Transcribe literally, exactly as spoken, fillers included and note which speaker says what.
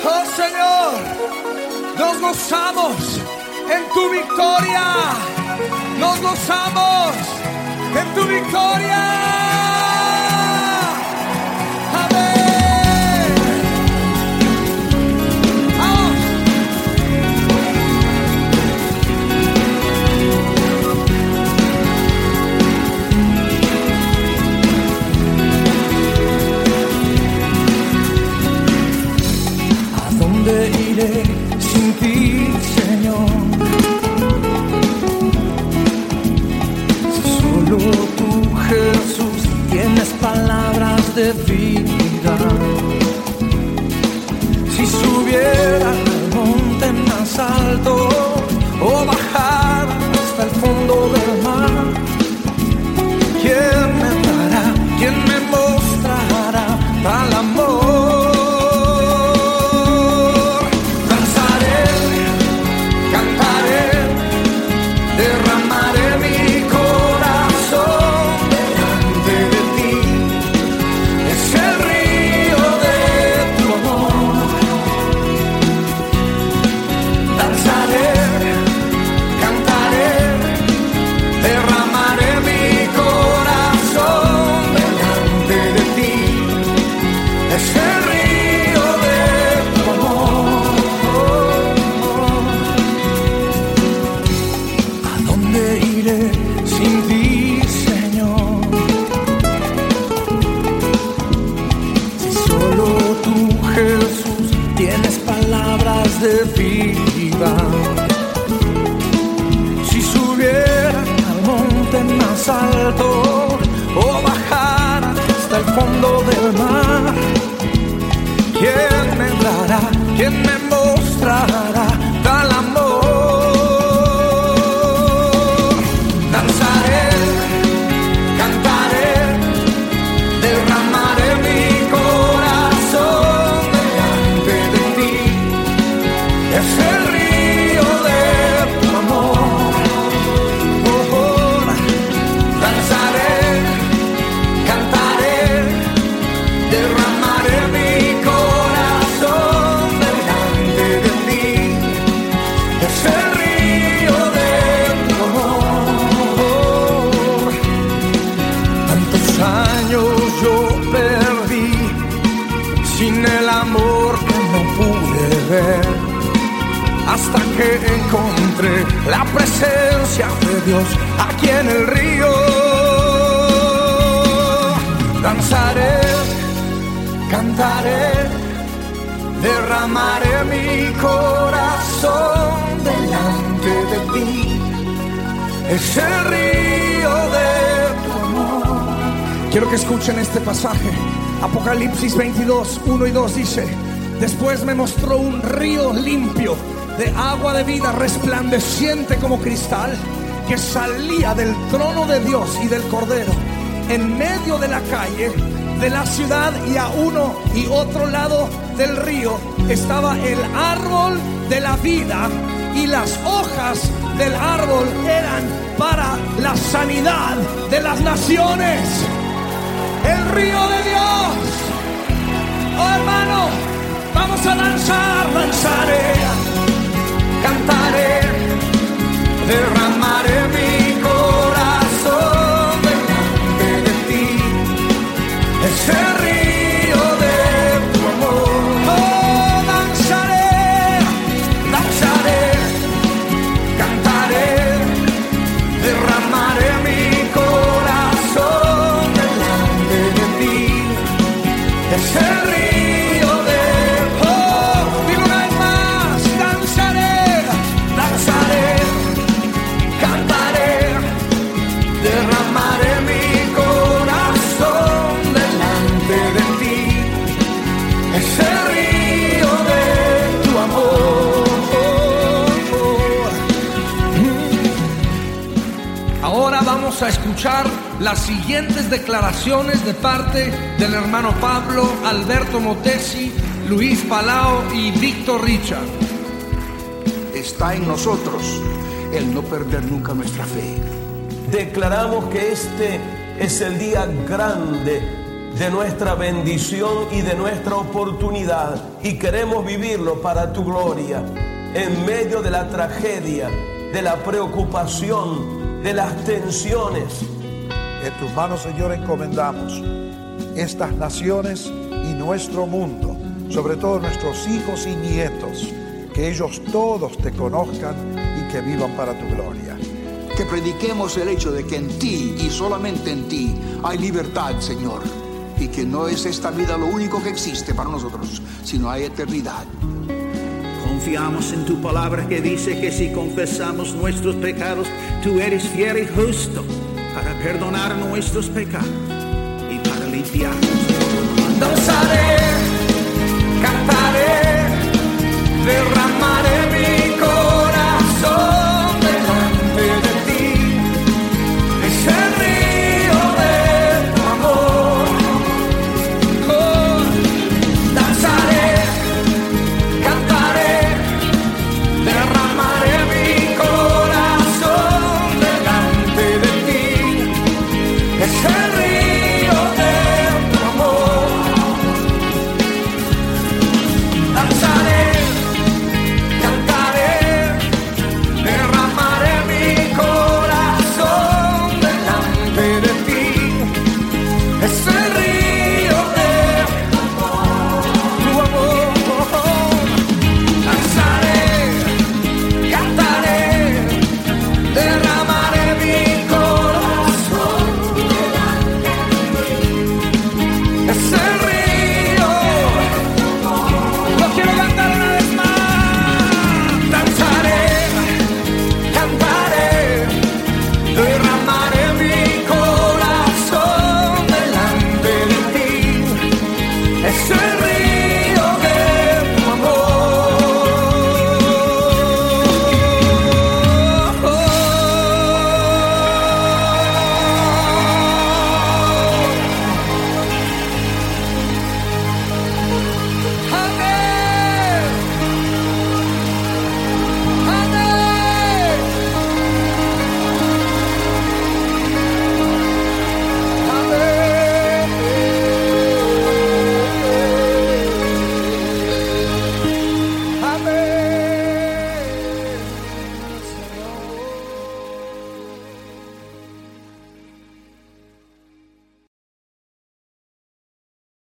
Speaker 1: Oh Señor, nos gozamos en tu victoria. Nos gozamos en tu victoria. Iré sin ti, Señor. Si solo tú, Jesús, tienes palabras de vida. Si subiera al monte más alto o bajara hasta el fondo del mar, ¿quién me dará? ¿Quién me mostrará tal amor? De vida. Si subiera al monte más alto o bajara hasta el fondo del mar, ¿quién me dará? ¿Quién me mostrará tal amor? Danzaré, cantaré, derramaré mi corazón delante de ti. Es el río de tu amor. Oh, oh, danzaré, cantaré, derramaré mi corazón delante de ti. Es el río de tu amor. Tantos años yo perdí sin el amor que no pude ver, hasta que encontré la presencia de Dios aquí en el río. Danzaré, cantaré, derramaré mi corazón delante de ti. Es el río de tu amor. Quiero que escuchen este pasaje. Apocalipsis veintidós, uno y dos dice: después me mostró un río limpio de agua de vida, resplandeciente como cristal, que salía del trono de Dios y del Cordero. En medio de la calle de la ciudad y a uno y otro lado del río estaba el árbol de la vida, y las hojas del árbol eran para la sanidad de las naciones. El río de Dios. Oh hermano, vamos a danzar, danzaré, cantaré, derramaré mi corazón delante de ti. Es el río de tu amor. Oh, danzaré, danzaré, cantaré, derramaré mi corazón delante de ti. Es el río de oh, digo una vez más, danzaré, danzaré, cantaré, derramaré mi corazón delante de ti. Es el río de tu amor. Ahora vamos a escuchar las siguientes declaraciones de parte del hermano Pablo, Alberto Motesi, Luis Palao y Víctor Richard.
Speaker 2: Está en nosotros el no perder nunca nuestra fe.
Speaker 3: Declaramos que este es el día grande de nuestra bendición y de nuestra oportunidad, y queremos vivirlo para tu gloria, en medio de la tragedia, de la preocupación, de las tensiones.
Speaker 2: En tus manos, Señor, encomendamos estas naciones y nuestro mundo, sobre todo nuestros hijos y nietos, que ellos todos te conozcan y que vivan para tu gloria.
Speaker 4: Que prediquemos el hecho de que en ti y solamente en ti hay libertad, Señor, y que no es esta vida lo único que existe para nosotros, sino hay eternidad.
Speaker 5: Confiamos en tu palabra que dice que si confesamos nuestros pecados, tú eres fiel y justo para perdonar nuestros pecados y para limpiarnos.
Speaker 1: Danzaré